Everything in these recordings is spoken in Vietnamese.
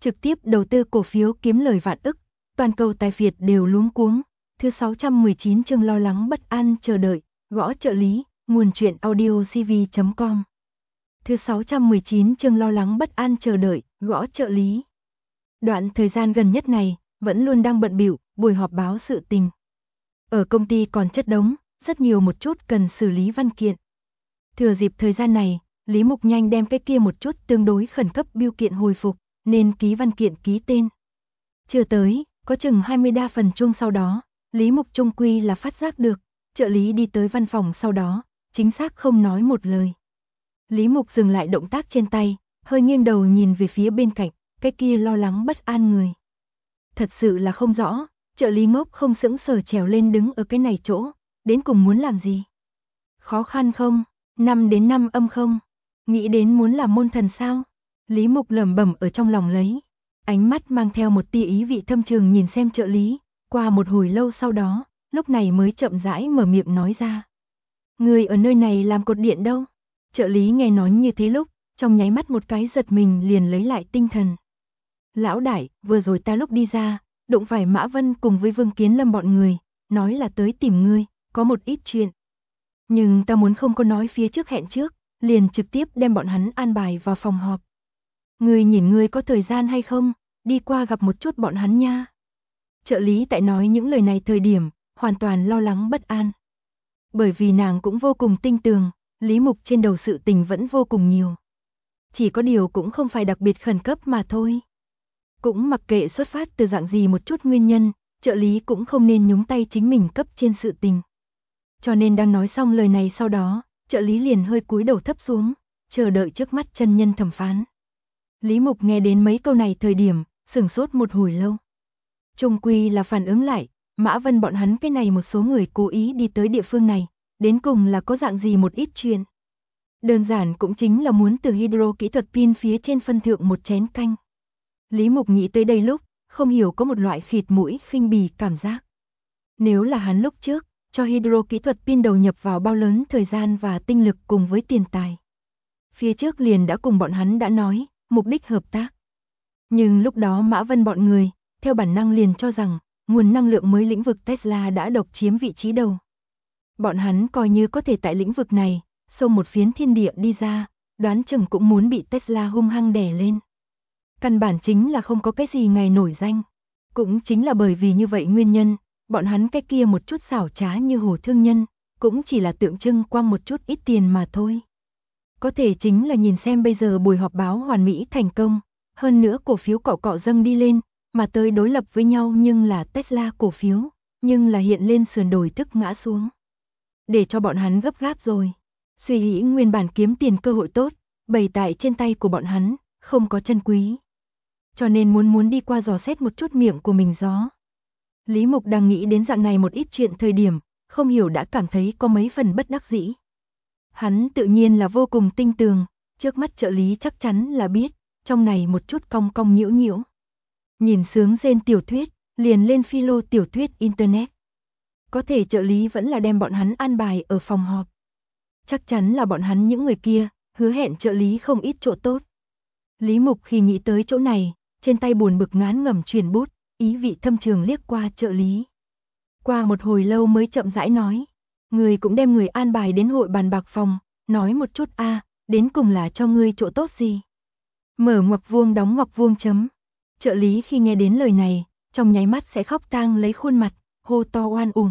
trực tiếp đầu tư cổ phiếu kiếm lời vạn ức, toàn cầu tài phiệt đều luống cuống. Thứ 619 chương lo lắng bất an chờ đợi, gõ trợ lý, nguồn truyện audio cv.com. Thứ 619 chương lo lắng bất an chờ đợi, gõ trợ lý. Đoạn thời gian gần nhất này, vẫn luôn đang bận bịu, buổi họp báo sự tình. Ở công ty còn chất đống, rất nhiều một chút cần xử lý văn kiện. Thừa dịp thời gian này, Lý Mục nhanh đem cái kia một chút tương đối khẩn cấp bưu kiện hồi phục, nên ký văn kiện ký tên. Chưa tới, có chừng 20 đa phần chung sau đó, Lý Mục chung quy là phát giác được, trợ lý đi tới văn phòng sau đó, chính xác không nói một lời. Lý Mục dừng lại động tác trên tay, hơi nghiêng đầu nhìn về phía bên cạnh, cái kia lo lắng bất an người. Thật sự là không rõ, trợ lý ngốc không sững sờ trèo lên đứng ở cái này chỗ, đến cùng muốn làm gì? Khó khăn không? 5 đến 5 âm không? Nghĩ đến muốn làm môn thần sao? Lý Mục lẩm bẩm ở trong lòng lấy, ánh mắt mang theo một tia ý vị thâm trường nhìn xem trợ lý, qua một hồi lâu sau đó, lúc này mới chậm rãi mở miệng nói ra. Người ở nơi này làm cột điện đâu? Trợ lý nghe nói như thế lúc, trong nháy mắt một cái giật mình liền lấy lại tinh thần. Lão đại, vừa rồi ta lúc đi ra, đụng phải Mã Vân cùng với Vương Kiến Lâm bọn người, nói là tới tìm ngươi, có một ít chuyện. Nhưng ta muốn không có nói phía trước hẹn trước, liền trực tiếp đem bọn hắn an bài vào phòng họp. Ngươi nhìn ngươi có thời gian hay không, đi qua gặp một chút bọn hắn nha. Trợ lý tại nói những lời này thời điểm, hoàn toàn lo lắng bất an. Bởi vì nàng cũng vô cùng tinh tường, Lý Mục trên đầu sự tình vẫn vô cùng nhiều. Chỉ có điều cũng không phải đặc biệt khẩn cấp mà thôi. Cũng mặc kệ xuất phát từ dạng gì một chút nguyên nhân, trợ lý cũng không nên nhúng tay chính mình cấp trên sự tình. Cho nên đang nói xong lời này sau đó, trợ lý liền hơi cúi đầu thấp xuống, chờ đợi trước mắt chân nhân thẩm phán. Lý Mục nghe đến mấy câu này thời điểm, sửng sốt một hồi lâu. Chung quy là phản ứng lại, Mã Vân bọn hắn cái này một số người cố ý đi tới địa phương này, đến cùng là có dạng gì một ít chuyện. Đơn giản cũng chính là muốn từ hydro kỹ thuật pin phía trên phân thượng một chén canh. Lý Mục nghĩ tới đây lúc, không hiểu có một loại khịt mũi khinh bỉ cảm giác. Nếu là hắn lúc trước, cho hydro kỹ thuật pin đầu nhập vào bao lớn thời gian và tinh lực cùng với tiền tài. Phía trước liền đã cùng bọn hắn đã nói, mục đích hợp tác. Nhưng lúc đó Mã Vân bọn người, theo bản năng liền cho rằng, nguồn năng lượng mới lĩnh vực Tesla đã độc chiếm vị trí đầu. Bọn hắn coi như có thể tại lĩnh vực này, xông một phiến thiên địa đi ra, đoán chừng cũng muốn bị Tesla hung hăng đè lên. Căn bản chính là không có cái gì ngày nổi danh. Cũng chính là bởi vì như vậy nguyên nhân, bọn hắn cái kia một chút xảo trá như hồ thương nhân, cũng chỉ là tượng trưng quăng một chút ít tiền mà thôi. Có thể chính là nhìn xem bây giờ buổi họp báo hoàn mỹ thành công, hơn nữa cổ phiếu cọ cọ dâng đi lên, mà tới đối lập với nhau nhưng là Tesla cổ phiếu, nhưng là hiện lên sườn đồi tức ngã xuống. Để cho bọn hắn gấp gáp rồi. Suy nghĩ nguyên bản kiếm tiền cơ hội tốt, bày tại trên tay của bọn hắn, không có chân quý. Cho nên muốn đi qua dò xét một chút miệng của mình gió. Lý Mục đang nghĩ đến dạng này một ít chuyện thời điểm, không hiểu đã cảm thấy có mấy phần bất đắc dĩ. Hắn tự nhiên là vô cùng tinh tường, trước mắt trợ lý chắc chắn là biết, trong này một chút cong cong nhiễu nhiễu. Nhìn sướng rên tiểu thuyết, liền lên philo tiểu thuyết internet. Có thể trợ lý vẫn là đem bọn hắn an bài ở phòng họp. Chắc chắn là bọn hắn những người kia, hứa hẹn trợ lý không ít chỗ tốt. Lý Mục khi nghĩ tới chỗ này, trên tay buồn bực ngán ngẩm chuyển bút, ý vị thâm trường liếc qua trợ lý. Qua một hồi lâu mới chậm rãi nói, người cũng đem người an bài đến hội bàn bạc phòng, nói một chút đến cùng là cho ngươi chỗ tốt gì. Mở ngoặc vuông đóng ngoặc vuông chấm. Trợ lý khi nghe đến lời này, trong nháy mắt sẽ khóc tang lấy khuôn mặt, hô to oan uổng.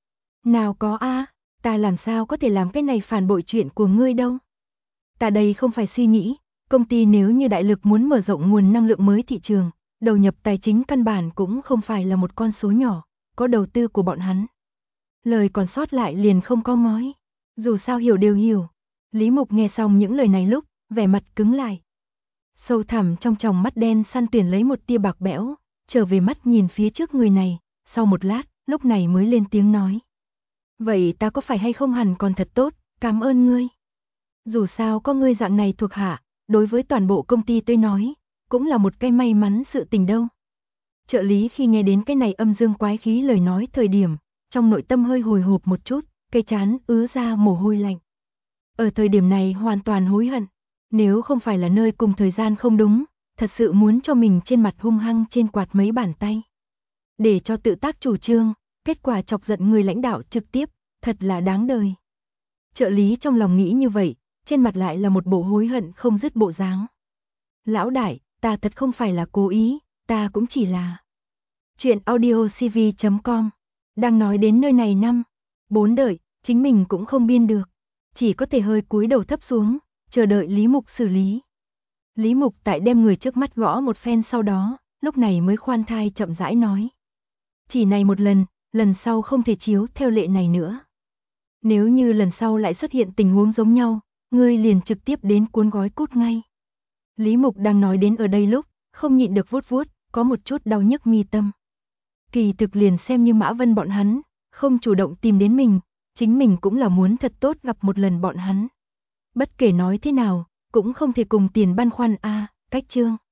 Nào có ta làm sao có thể làm cái này phản bội chuyện của ngươi đâu. Ta đây không phải suy nghĩ, công ty nếu như đại lực muốn mở rộng nguồn năng lượng mới thị trường, đầu nhập tài chính căn bản cũng không phải là một con số nhỏ, có đầu tư của bọn hắn. Lời còn sót lại liền không có ngói. Dù sao hiểu đều hiểu. Lý Mục nghe xong những lời này lúc, vẻ mặt cứng lại. Sâu thẳm trong tròng mắt đen săn tuyển lấy một tia bạc bẽo, trở về mắt nhìn phía trước người này, sau một lát, lúc này mới lên tiếng nói. Vậy ta có phải hay không hẳn còn thật tốt, cảm ơn ngươi. Dù sao có ngươi dạng này thuộc hạ, đối với toàn bộ công ty tôi nói, cũng là một cái may mắn sự tình đâu. Trợ lý khi nghe đến cái này âm dương quái khí lời nói thời điểm, trong nội tâm hơi hồi hộp một chút, cái trán ứa ra mồ hôi lạnh. Ở thời điểm này hoàn toàn hối hận, nếu không phải là nơi cùng thời gian không đúng, thật sự muốn cho mình trên mặt hung hăng trên quạt mấy bàn tay. Để cho tự tác chủ trương, kết quả chọc giận người lãnh đạo trực tiếp, thật là đáng đời. Trợ lý trong lòng nghĩ như vậy, trên mặt lại là một bộ hối hận không dứt bộ dáng. Lão đại, ta thật không phải là cố ý, ta cũng chỉ là... Chuyện audiocv.com. Đang nói đến nơi này 4 đợi, chính mình cũng không biên được. Chỉ có thể hơi cúi đầu thấp xuống, chờ đợi Lý Mục xử lý. Lý Mục tại đem người trước mắt gõ một phen sau đó, lúc này mới khoan thai chậm rãi nói. Chỉ này một lần sau không thể chiếu theo lệ này nữa. Nếu như lần sau lại xuất hiện tình huống giống nhau, ngươi liền trực tiếp đến cuốn gói cút ngay. Lý Mục đang nói đến ở đây lúc, không nhịn được vuốt vuốt, có một chút đau nhức mi tâm. Kỳ thực liền xem như Mã Vân bọn hắn, không chủ động tìm đến mình, chính mình cũng là muốn thật tốt gặp một lần bọn hắn. Bất kể nói thế nào, cũng không thể cùng tiền băn khoăn a, cách chương.